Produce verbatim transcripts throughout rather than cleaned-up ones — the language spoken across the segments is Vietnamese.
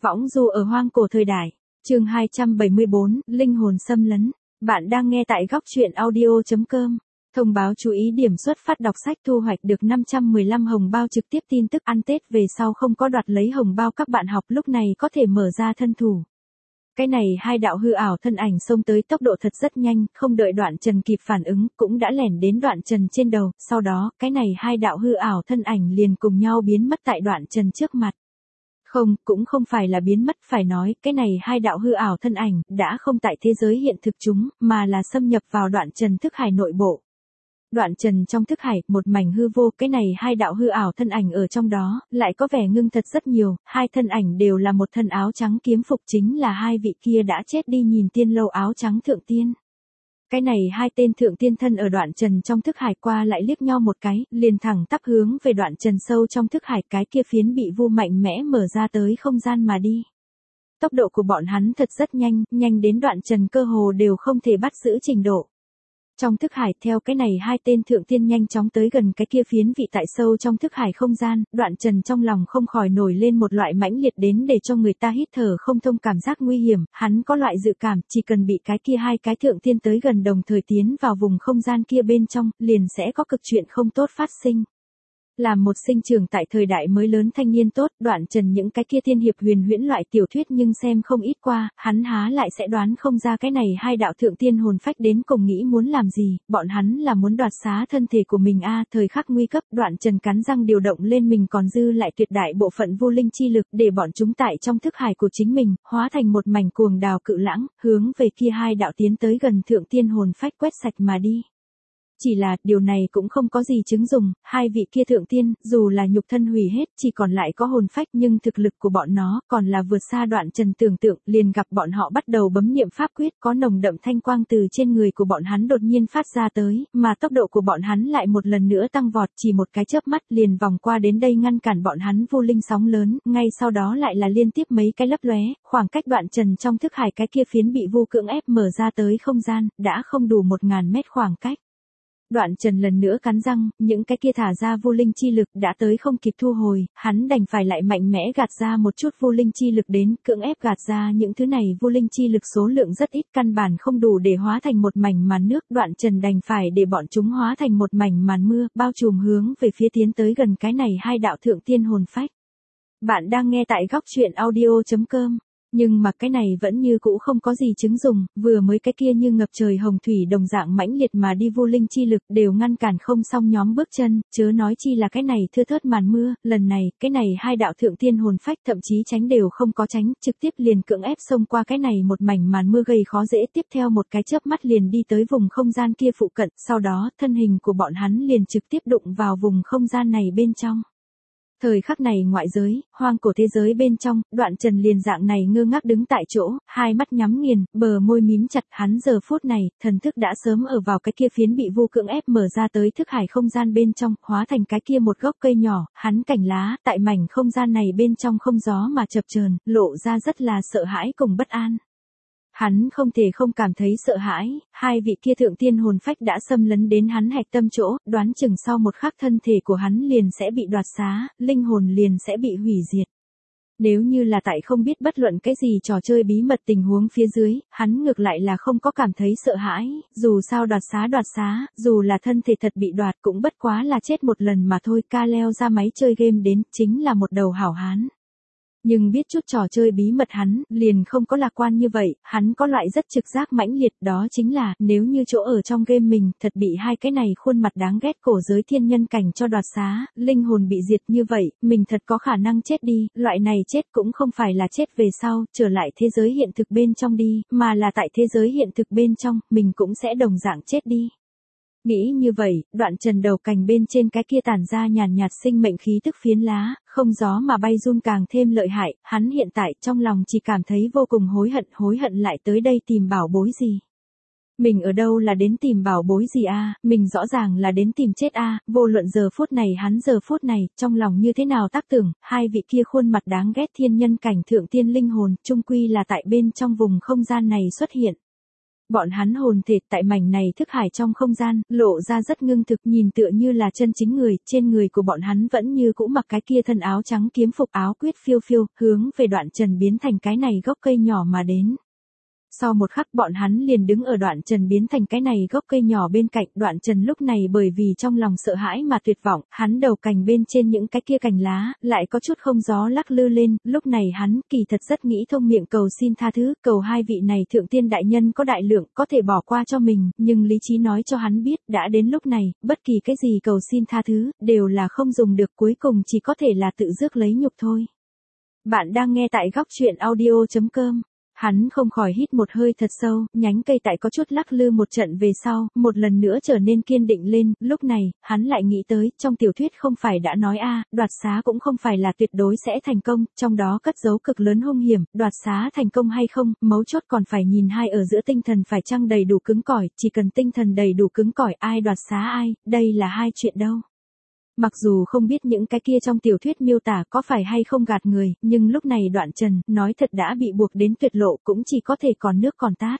Võng du ở hoang cổ thời đại. Chương hai trăm bảy mươi bốn, linh hồn xâm lấn. Bạn đang nghe tại góc truyện audio chấm com. Thông báo chú ý điểm xuất phát đọc sách thu hoạch được năm trăm mười lăm hồng bao trực tiếp tin tức ăn Tết về sau không có đoạt lấy hồng bao các bạn học lúc này có thể mở ra thân thủ. Cái này hai đạo hư ảo thân ảnh xông tới tốc độ thật rất nhanh, không đợi Đoạn Trần kịp phản ứng, cũng đã lẻn đến Đoạn Trần trên đầu, sau đó, cái này hai đạo hư ảo thân ảnh liền cùng nhau biến mất tại Đoạn Trần trước mặt. Không, cũng không phải là biến mất, phải nói, cái này hai đạo hư ảo thân ảnh, đã không tại thế giới hiện thực chúng, mà là xâm nhập vào Đoạn Trần thức hải nội bộ. Đoạn Trần trong thức hải, một mảnh hư vô, cái này hai đạo hư ảo thân ảnh ở trong đó, lại có vẻ ngưng thật rất nhiều, hai thân ảnh đều là một thân áo trắng kiếm phục, chính là hai vị kia đã chết đi nhìn tiên lâu áo trắng thượng tiên. Cái này hai tên thượng tiên thân ở Đoạn Trần trong thức hải qua lại liếc nhau một cái, liền thẳng tắp hướng về Đoạn Trần sâu trong thức hải, cái kia phiến bị vu mạnh mẽ mở ra tới không gian mà đi. Tốc độ của bọn hắn thật rất nhanh, nhanh đến Đoạn Trần cơ hồ đều không thể bắt giữ trình độ. Trong thức hải, theo cái này hai tên thượng tiên nhanh chóng tới gần cái kia phiến vị tại sâu trong thức hải không gian, Đoạn Trần trong lòng không khỏi nổi lên một loại mãnh liệt đến để cho người ta hít thở không thông cảm giác nguy hiểm, hắn có loại dự cảm, chỉ cần bị cái kia hai cái thượng tiên tới gần đồng thời tiến vào vùng không gian kia bên trong, liền sẽ có cực chuyện không tốt phát sinh. Làm một sinh trưởng tại thời đại mới lớn thanh niên tốt, Đoạn Trần những cái kia tiên hiệp huyền huyễn loại tiểu thuyết nhưng xem không ít qua, hắn há lại sẽ đoán không ra cái này hai đạo thượng tiên hồn phách đến cùng nghĩ muốn làm gì, bọn hắn là muốn đoạt xá thân thể của mình a. Thời khắc nguy cấp, Đoạn Trần cắn răng điều động lên mình còn dư lại tuyệt đại bộ phận vô linh chi lực để bọn chúng tại trong thức hải của chính mình, hóa thành một mảnh cuồng đào cự lãng, hướng về kia hai đạo tiến tới gần thượng tiên hồn phách quét sạch mà đi. Chỉ là, điều này cũng không có gì chứng dùng, hai vị kia thượng tiên, dù là nhục thân hủy hết, chỉ còn lại có hồn phách nhưng thực lực của bọn nó còn là vượt xa Đoạn Trần tưởng tượng, liền gặp bọn họ bắt đầu bấm niệm pháp quyết, có nồng đậm thanh quang từ trên người của bọn hắn đột nhiên phát ra tới, mà tốc độ của bọn hắn lại một lần nữa tăng vọt, chỉ một cái chớp mắt liền vòng qua đến đây ngăn cản bọn hắn vô linh sóng lớn, ngay sau đó lại là liên tiếp mấy cái lấp lóe, khoảng cách Đoạn Trần trong thức hải cái kia phiến bị vu cưỡng ép mở ra tới không gian, đã không đủ một ngàn mét khoảng cách. Đoạn Trần lần nữa cắn răng, những cái kia thả ra vô linh chi lực đã tới không kịp thu hồi, hắn đành phải lại mạnh mẽ gạt ra một chút vô linh chi lực đến, cưỡng ép gạt ra những thứ này vô linh chi lực số lượng rất ít, căn bản không đủ để hóa thành một mảnh màn nước, Đoạn Trần đành phải để bọn chúng hóa thành một mảnh màn mưa, bao trùm hướng về phía tiến tới gần cái này hai đạo thượng tiên hồn phách. Bạn đang nghe tại góc truyện audio chấm com. Nhưng mà cái này vẫn như cũ không có gì chứng dùng, vừa mới cái kia như ngập trời hồng thủy đồng dạng mãnh liệt mà đi vô linh chi lực đều ngăn cản không xong nhóm bước chân, chớ nói chi là cái này thưa thớt màn mưa, lần này, cái này hai đạo thượng tiên hồn phách thậm chí tránh đều không có tránh, trực tiếp liền cưỡng ép xông qua cái này một mảnh màn mưa gây khó dễ, tiếp theo một cái chớp mắt liền đi tới vùng không gian kia phụ cận, sau đó, thân hình của bọn hắn liền trực tiếp đụng vào vùng không gian này bên trong. Thời khắc này ngoại giới, hoang cổ thế giới bên trong, Đoạn Trần liền dạng này ngơ ngác đứng tại chỗ, hai mắt nhắm nghiền, bờ môi mím chặt, hắn giờ phút này, thần thức đã sớm ở vào cái kia phiến bị vu cưỡng ép mở ra tới thức hải không gian bên trong, hóa thành cái kia một gốc cây nhỏ, hắn cành lá, tại mảnh không gian này bên trong không gió mà chập chờn, lộ ra rất là sợ hãi cùng bất an. Hắn không thể không cảm thấy sợ hãi, hai vị kia thượng tiên hồn phách đã xâm lấn đến hắn hạch tâm chỗ, đoán chừng sau một khắc thân thể của hắn liền sẽ bị đoạt xá, linh hồn liền sẽ bị hủy diệt. Nếu như là tại không biết bất luận cái gì trò chơi bí mật tình huống phía dưới, hắn ngược lại là không có cảm thấy sợ hãi, dù sao đoạt xá đoạt xá, dù là thân thể thật bị đoạt cũng bất quá là chết một lần mà thôi, ca leo ra máy chơi game đến, chính là một đầu hảo hán. Nhưng biết chút trò chơi bí mật hắn, liền không có lạc quan như vậy, hắn có loại rất trực giác mãnh liệt, đó chính là, nếu như chỗ ở trong game mình, thật bị hai cái này khuôn mặt đáng ghét cổ giới thiên nhân cảnh cho đoạt xá, linh hồn bị diệt như vậy, mình thật có khả năng chết đi, loại này chết cũng không phải là chết về sau, trở lại thế giới hiện thực bên trong đi, mà là tại thế giới hiện thực bên trong, mình cũng sẽ đồng dạng chết đi. Nghĩ như vậy, Đoạn Trần đầu cành bên trên cái kia tản ra nhàn nhạt sinh mệnh khí tức phiến lá, không gió mà bay run càng thêm lợi hại, hắn hiện tại trong lòng chỉ cảm thấy vô cùng hối hận, hối hận lại tới đây tìm bảo bối gì. Mình ở đâu là đến tìm bảo bối gì a, mình rõ ràng là đến tìm chết a, vô luận giờ phút này hắn giờ phút này, trong lòng như thế nào tác tưởng, hai vị kia khuôn mặt đáng ghét thiên nhân cảnh thượng tiên linh hồn, chung quy là tại bên trong vùng không gian này xuất hiện. Bọn hắn hồn thể tại mảnh này thức hải trong không gian, lộ ra rất ngưng thực, nhìn tựa như là chân chính người, trên người của bọn hắn vẫn như cũ mặc cái kia thân áo trắng kiếm phục áo quyết phiêu phiêu, hướng về Đoạn Trần biến thành cái này gốc cây nhỏ mà đến. Sau một khắc bọn hắn liền đứng ở Đoạn Trần biến thành cái này gốc cây nhỏ bên cạnh. Đoạn Trần lúc này bởi vì trong lòng sợ hãi mà tuyệt vọng, hắn đầu cành bên trên những cái kia cành lá, lại có chút không gió lắc lư lên, lúc này hắn kỳ thật rất nghĩ thông miệng cầu xin tha thứ, cầu hai vị này thượng tiên đại nhân có đại lượng, có thể bỏ qua cho mình, nhưng lý trí nói cho hắn biết, đã đến lúc này, bất kỳ cái gì cầu xin tha thứ, đều là không dùng được, cuối cùng chỉ có thể là tự rước lấy nhục thôi. Bạn đang nghe tại góc truyện audio chấm com. Hắn không khỏi hít một hơi thật sâu, nhánh cây tại có chút lắc lư một trận về sau, một lần nữa trở nên kiên định lên, lúc này, hắn lại nghĩ tới, trong tiểu thuyết không phải đã nói a, đoạt xá cũng không phải là tuyệt đối sẽ thành công, trong đó cất giấu cực lớn hung hiểm, đoạt xá thành công hay không, mấu chốt còn phải nhìn hai ở giữa tinh thần phải chăng đầy đủ cứng cỏi, chỉ cần tinh thần đầy đủ cứng cỏi ai đoạt xá ai, đây là hai chuyện đâu. Mặc dù không biết những cái kia trong tiểu thuyết miêu tả có phải hay không gạt người, nhưng lúc này Đoạn Trần, nói thật đã bị buộc đến tuyệt lộ cũng chỉ có thể còn nước còn tát.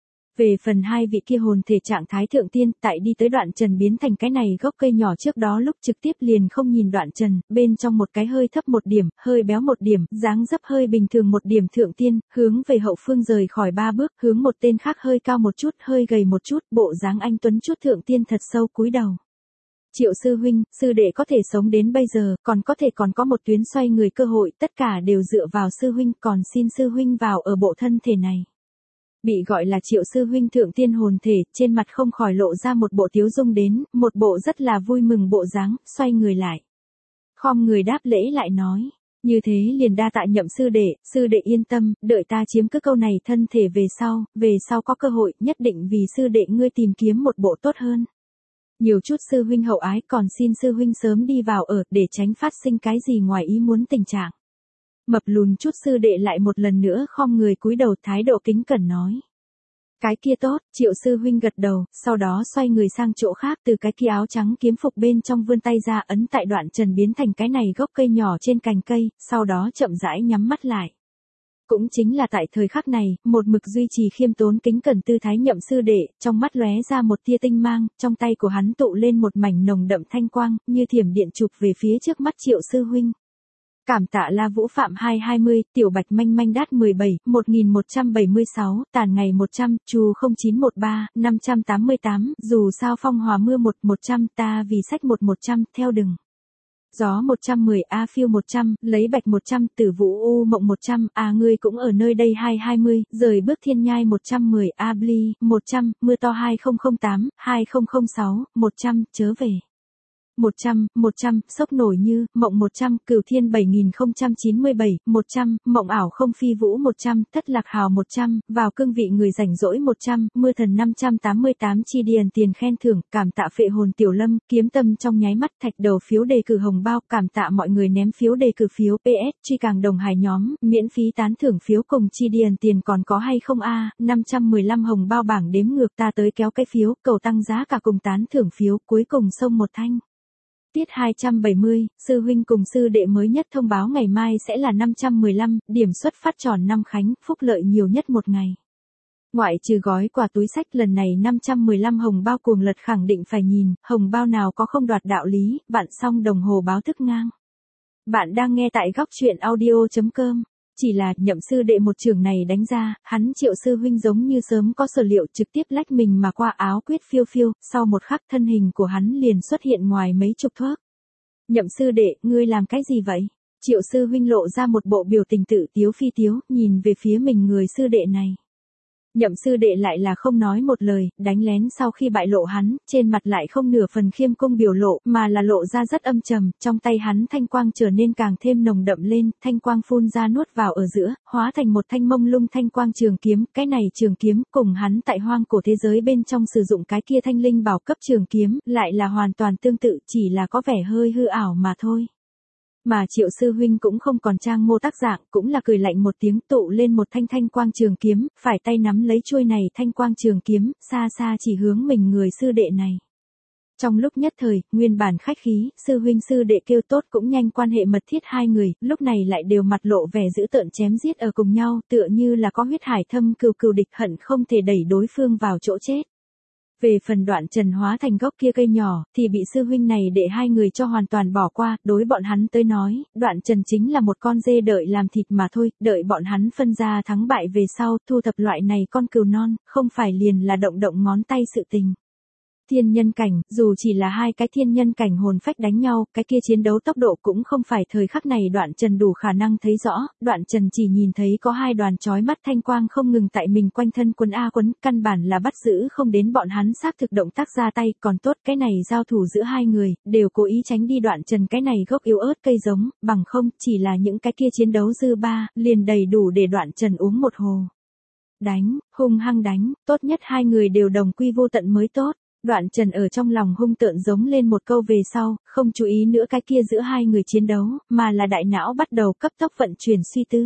Về phần hai vị kia hồn thể trạng thái thượng tiên, tại đi tới Đoạn Trần biến thành cái này gốc cây nhỏ trước đó lúc trực tiếp liền không nhìn Đoạn Trần, bên trong một cái hơi thấp một điểm, hơi béo một điểm, dáng dấp hơi bình thường một điểm thượng tiên, hướng về hậu phương rời khỏi ba bước, hướng một tên khác hơi cao một chút, hơi gầy một chút, bộ dáng anh tuấn chút thượng tiên thật sâu cúi đầu. Triệu sư huynh, sư đệ có thể sống đến bây giờ, còn có thể còn có một tuyến xoay người cơ hội, tất cả đều dựa vào sư huynh, còn xin sư huynh vào ở bộ thân thể này. Bị gọi là Triệu sư huynh thượng tiên hồn thể, trên mặt không khỏi lộ ra một bộ tiếu dung đến, một bộ rất là vui mừng bộ dáng, xoay người lại. Khom người đáp lễ lại nói, như thế liền đa tạ Nhậm sư đệ, sư đệ yên tâm, đợi ta chiếm cứ câu này thân thể về sau, về sau có cơ hội, nhất định vì sư đệ ngươi tìm kiếm một bộ tốt hơn. Nhiều chút sư huynh hậu ái, còn xin sư huynh sớm đi vào ở, để tránh phát sinh cái gì ngoài ý muốn tình trạng. Mập lùn chút sư đệ lại một lần nữa khom người cúi đầu, thái độ kính cẩn nói. Cái kia tốt, Triệu sư huynh gật đầu, sau đó xoay người sang chỗ khác, từ cái kia áo trắng kiếm phục bên trong vươn tay ra ấn tại Đoạn Trần biến thành cái này gốc cây nhỏ trên cành cây, sau đó chậm rãi nhắm mắt lại. Cũng chính là tại thời khắc này, một mực duy trì khiêm tốn kính cẩn tư thái Nhậm sư đệ, trong mắt lóe ra một tia tinh mang, trong tay của hắn tụ lên một mảnh nồng đậm thanh quang, như thiểm điện chụp về phía trước mắt Triệu sư huynh. Cảm tạ La Vũ Phạm hai hai mươi, Tiểu Bạch Manh Manh Đát mười bảy, một nghìn một trăm bảy mươi sáu, Tàn Ngày một trăm, Chu không chín một ba, năm trăm tám mươi tám, Dù sao phong hòa mưa một, một trăm, ta vì sách một một trăm, theo đừng. Gió một trăm mười, A phiêu một trăm, lấy bạch một trăm, Tử Vũ U mộng một trăm, A ngươi cũng ở nơi đây hai hai mươi, rời bước thiên nhai một trăm mười, A Bli, một trăm, mưa to hai không không tám, hai không không sáu, một trăm, chớ về. một trăm, một trăm, sốc nổi như, mộng một trăm, cửu thiên bảy nghìn không trăm chín mươi bảy, một trăm, mộng ảo không phi vũ một trăm, thất lạc hào một trăm, vào cương vị người rảnh rỗi một trăm, mưa thần năm trăm tám mươi tám chi điền tiền khen thưởng, cảm tạ phệ hồn tiểu lâm, kiếm tâm trong nháy mắt thạch đầu phiếu đề cử hồng bao, cảm tạ mọi người ném phiếu đề cử phiếu pê ét, truy càng đồng hài nhóm, miễn phí tán thưởng phiếu cùng chi điền tiền còn có hay không a, năm trăm mười lăm hồng bao bảng đếm ngược ta tới kéo cái phiếu, cầu tăng giá cả cùng tán thưởng phiếu, cuối cùng xông một thanh. Tiết hai trăm bảy mươi, sư huynh cùng sư đệ mới nhất thông báo ngày mai sẽ là năm trăm mười lăm, điểm xuất phát tròn năm khánh, phúc lợi nhiều nhất một ngày. Ngoại trừ gói quà túi sách lần này năm trăm mười lăm hồng bao cuồng lật khẳng định phải nhìn, hồng bao nào có không đoạt đạo lý, bạn xong đồng hồ báo thức ngang. Bạn đang nghe tại góc truyện audio chấm com. Chỉ là Nhậm sư đệ một trường này đánh ra, hắn Triệu sư huynh giống như sớm có sở liệu trực tiếp lách mình mà qua áo quyết phiêu phiêu, sau một khắc thân hình của hắn liền xuất hiện ngoài mấy chục thước. Nhậm sư đệ, ngươi làm cái gì vậy? Triệu sư huynh lộ ra một bộ biểu tình tự tiếu phi tiếu, nhìn về phía mình người sư đệ này. Nhậm sư đệ lại là không nói một lời, đánh lén sau khi bại lộ hắn, trên mặt lại không nửa phần khiêm cung biểu lộ, mà là lộ ra rất âm trầm, trong tay hắn thanh quang trở nên càng thêm nồng đậm lên, thanh quang phun ra nuốt vào ở giữa, hóa thành một thanh mông lung thanh quang trường kiếm, cái này trường kiếm cùng hắn tại hoang cổ thế giới bên trong sử dụng cái kia thanh linh bảo cấp trường kiếm, lại là hoàn toàn tương tự, chỉ là có vẻ hơi hư ảo mà thôi. Mà Triệu sư huynh cũng không còn trang mô tác dạng, cũng là cười lạnh một tiếng tụ lên một thanh thanh quang trường kiếm, phải tay nắm lấy chuôi này thanh quang trường kiếm, xa xa chỉ hướng mình người sư đệ này. Trong lúc nhất thời, nguyên bản khách khí, sư huynh sư đệ kêu tốt cũng nhanh quan hệ mật thiết hai người, lúc này lại đều mặt lộ vẻ dữ tợn chém giết ở cùng nhau, tựa như là có huyết hải thâm cừu cừu địch hận không thể đẩy đối phương vào chỗ chết. Về phần Đoạn Trần hóa thành gốc kia cây nhỏ, thì bị sư huynh này để hai người cho hoàn toàn bỏ qua, đối bọn hắn tới nói, Đoạn Trần chính là một con dê đợi làm thịt mà thôi, đợi bọn hắn phân ra thắng bại về sau, thu thập loại này con cừu non, không phải liền là động động ngón tay sự tình. Thiên nhân cảnh, dù chỉ là hai cái thiên nhân cảnh hồn phách đánh nhau, cái kia chiến đấu tốc độ cũng không phải thời khắc này Đoạn Trần đủ khả năng thấy rõ, Đoạn Trần chỉ nhìn thấy có hai đoàn chói mắt thanh quang không ngừng tại mình quanh thân quấn a quấn, căn bản là bắt giữ không đến bọn hắn xác thực động tác ra tay, còn tốt cái này giao thủ giữa hai người, đều cố ý tránh đi Đoạn Trần cái này gốc yếu ớt cây giống, bằng không, chỉ là những cái kia chiến đấu dư ba, liền đầy đủ để Đoạn Trần uống một hồ. Đánh, hung hăng đánh, tốt nhất hai người đều đồng quy vô tận mới tốt. Đoạn Trần ở trong lòng hung tợn giống lên một câu về sau, không chú ý nữa cái kia giữa hai người chiến đấu, mà là đại não bắt đầu cấp tốc vận chuyển suy tư.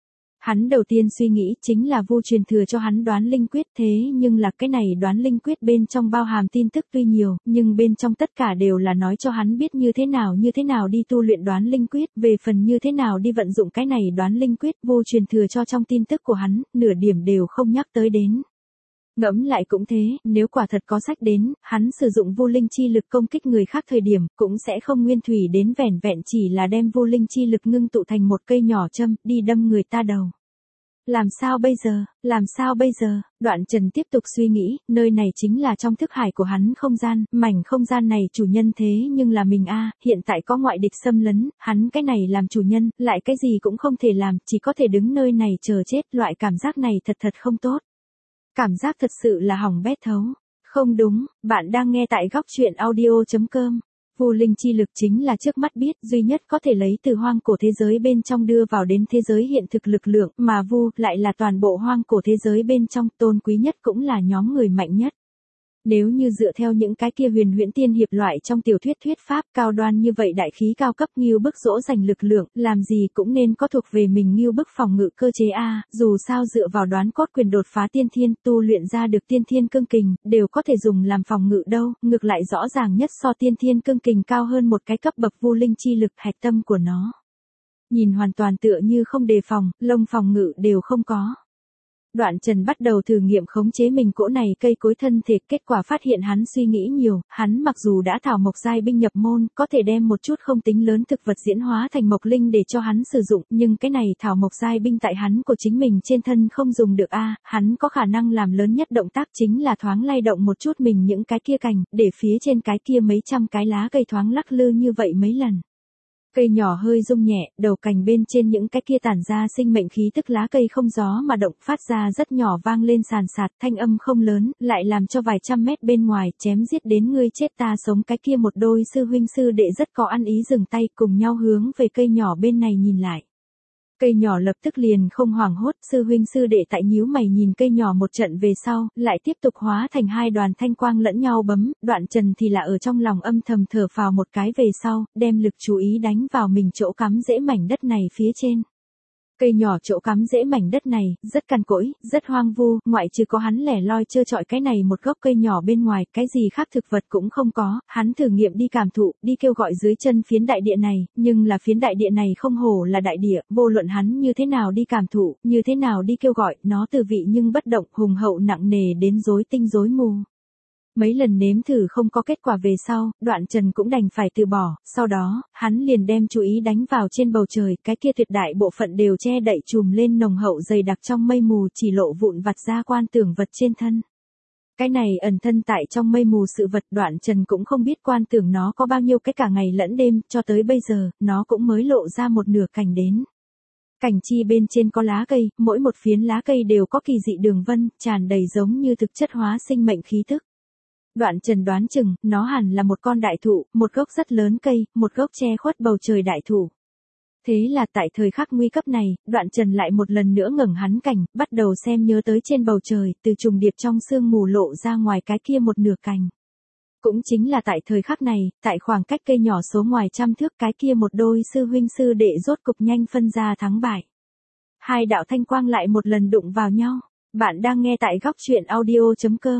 Hắn đầu tiên suy nghĩ chính là Vu truyền thừa cho hắn đoán linh quyết, thế nhưng là cái này đoán linh quyết bên trong bao hàm tin tức tuy nhiều, nhưng bên trong tất cả đều là nói cho hắn biết như thế nào như thế nào đi tu luyện đoán linh quyết, về phần như thế nào đi vận dụng cái này đoán linh quyết, Vu truyền thừa cho trong tin tức của hắn, nửa điểm đều không nhắc tới đến. Ngẫm lại cũng thế, nếu quả thật có sách đến, hắn sử dụng vô linh chi lực công kích người khác thời điểm, cũng sẽ không nguyên thủy đến vẻn vẹn chỉ là đem vô linh chi lực ngưng tụ thành một cây nhỏ châm, đi đâm người ta đầu. Làm sao bây giờ, làm sao bây giờ, Đoạn Trần tiếp tục suy nghĩ, nơi này chính là trong thức hải của hắn không gian, mảnh không gian này chủ nhân thế nhưng là mình a, hiện tại có ngoại địch xâm lấn, hắn cái này làm chủ nhân, lại cái gì cũng không thể làm, chỉ có thể đứng nơi này chờ chết, loại cảm giác này thật thật không tốt. Cảm giác thật sự là hỏng bét thấu. Không đúng, bạn đang nghe tại góc truyện audio.com. Vô linh chi lực chính là trước mắt biết duy nhất có thể lấy từ hoang cổ thế giới bên trong đưa vào đến thế giới hiện thực lực lượng, mà vu lại là toàn bộ hoang cổ thế giới bên trong tôn quý nhất cũng là nhóm người mạnh nhất. Nếu như dựa theo những cái kia huyền huyễn tiên hiệp loại trong tiểu thuyết thuyết pháp cao đoan như vậy đại khí cao cấp nghiêu bức dỗ dành lực lượng, làm gì cũng nên có thuộc về mình nghiêu bức phòng ngự cơ chế A, dù sao dựa vào đoán cốt quyền đột phá tiên thiên tu luyện ra được tiên thiên cương kình, đều có thể dùng làm phòng ngự đâu, ngược lại rõ ràng nhất so tiên thiên cương kình cao hơn một cái cấp bậc vô linh chi lực hạch tâm của nó. Nhìn hoàn toàn tựa như không đề phòng, lông phòng ngự đều không có. Đoạn Trần bắt đầu thử nghiệm khống chế mình cỗ này cây cối thân thể, kết quả phát hiện hắn suy nghĩ nhiều, hắn mặc dù đã thảo mộc giai binh nhập môn, có thể đem một chút không tính lớn thực vật diễn hóa thành mộc linh để cho hắn sử dụng, nhưng cái này thảo mộc giai binh tại hắn của chính mình trên thân không dùng được a, hắn có khả năng làm lớn nhất động tác chính là thoáng lay động một chút mình những cái kia cành, để phía trên cái kia mấy trăm cái lá cây thoáng lắc lư như vậy mấy lần. Cây nhỏ hơi rung nhẹ, đầu cành bên trên những cái kia tản ra sinh mệnh khí tức lá cây không gió mà động, phát ra rất nhỏ vang lên sàn sạt, thanh âm không lớn, lại làm cho vài trăm mét bên ngoài chém giết đến ngươi chết ta sống cái kia một đôi sư huynh sư đệ rất có ăn ý dừng tay cùng nhau hướng về cây nhỏ bên này nhìn lại. Cây nhỏ lập tức liền không hoảng hốt, sư huynh sư đệ tại nhíu mày nhìn cây nhỏ một trận về sau, lại tiếp tục hóa thành hai đoàn thanh quang lẫn nhau bấm, Đoạn Trần thì là ở trong lòng âm thầm thở phào một cái về sau, đem lực chú ý đánh vào mình chỗ cắm rễ mảnh đất này phía trên. Cây nhỏ chỗ cắm rễ mảnh đất này, rất cằn cỗi, rất hoang vu, ngoại trừ có hắn lẻ loi trơ trọi cái này một gốc cây nhỏ bên ngoài, cái gì khác thực vật cũng không có, hắn thử nghiệm đi cảm thụ, đi kêu gọi dưới chân phiến đại địa này, nhưng là phiến đại địa này không hổ là đại địa, vô luận hắn như thế nào đi cảm thụ, như thế nào đi kêu gọi, nó từ vị nhưng bất động, hùng hậu nặng nề đến rối tinh rối mù. Mấy lần nếm thử không có kết quả về sau, Đoạn Trần cũng đành phải từ bỏ, sau đó, hắn liền đem chú ý đánh vào trên bầu trời, cái kia tuyệt đại bộ phận đều che đậy trùm lên nồng hậu dày đặc trong mây mù chỉ lộ vụn vặt ra quan tưởng vật trên thân. Cái này ẩn thân tại trong mây mù sự vật Đoạn Trần cũng không biết quan tưởng nó có bao nhiêu cái cả ngày lẫn đêm, cho tới bây giờ, nó cũng mới lộ ra một nửa cành đến. Cành chi bên trên có lá cây, mỗi một phiến lá cây đều có kỳ dị đường vân, tràn đầy giống như thực chất hóa sinh mệnh khí tức. Đoạn Trần đoán chừng, nó hẳn là một con đại thụ, một gốc rất lớn cây, một gốc che khuất bầu trời đại thụ. Thế là tại thời khắc nguy cấp này, Đoạn Trần lại một lần nữa ngẩng hắn cảnh, bắt đầu xem nhớ tới trên bầu trời, từ trùng điệp trong sương mù lộ ra ngoài cái kia một nửa cành. Cũng chính là tại thời khắc này, tại khoảng cách cây nhỏ số ngoài trăm thước cái kia một đôi sư huynh sư đệ rốt cục nhanh phân ra thắng bại. Hai đạo thanh quang lại một lần đụng vào nhau. Bạn đang nghe tại góc truyện audio chấm com.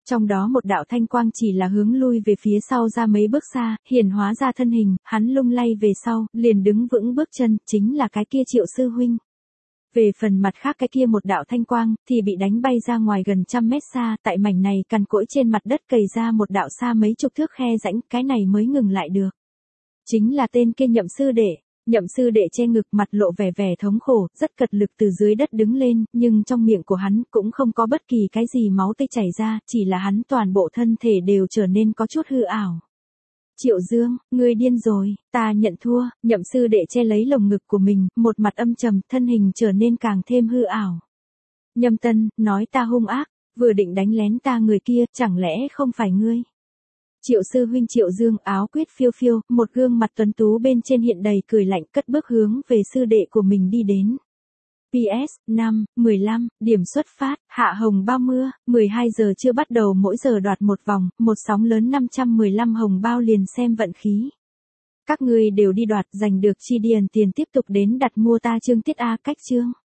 Trong đó một đạo thanh quang chỉ là hướng lui về phía sau ra mấy bước xa, hiển hóa ra thân hình, hắn lung lay về sau, liền đứng vững bước chân, chính là cái kia Triệu sư huynh. Về phần mặt khác cái kia một đạo thanh quang, thì bị đánh bay ra ngoài gần trăm mét xa, tại mảnh này cằn cỗi trên mặt đất cày ra một đạo xa mấy chục thước khe rãnh, cái này mới ngừng lại được. Chính là tên kia Nhậm sư đệ. Nhậm sư đệ che ngực, mặt lộ vẻ vẻ thống khổ, rất cật lực từ dưới đất đứng lên, nhưng trong miệng của hắn cũng không có bất kỳ cái gì máu tươi chảy ra, chỉ là hắn toàn bộ thân thể đều trở nên có chút hư ảo. Triệu Dương, ngươi điên rồi, ta nhận thua. Nhậm sư đệ che lấy lồng ngực của mình, một mặt âm trầm, thân hình trở nên càng thêm hư ảo. Nhâm Tân, nói ta hung ác, vừa định đánh lén ta người kia, chẳng lẽ không phải ngươi? Triệu sư huynh Triệu Dương, áo quyết phiêu phiêu, một gương mặt tuấn tú bên trên hiện đầy cười lạnh, cất bước hướng về sư đệ của mình đi đến. pê ét, năm, mười lăm, điểm xuất phát, hạ hồng bao mưa, mười hai giờ chưa bắt đầu mỗi giờ đoạt một vòng, một sóng lớn năm trăm mười lăm hồng bao liền xem vận khí. Các ngươi đều đi đoạt, giành được chi điền tiền tiếp tục đến đặt mua ta chương tiết A cách chương.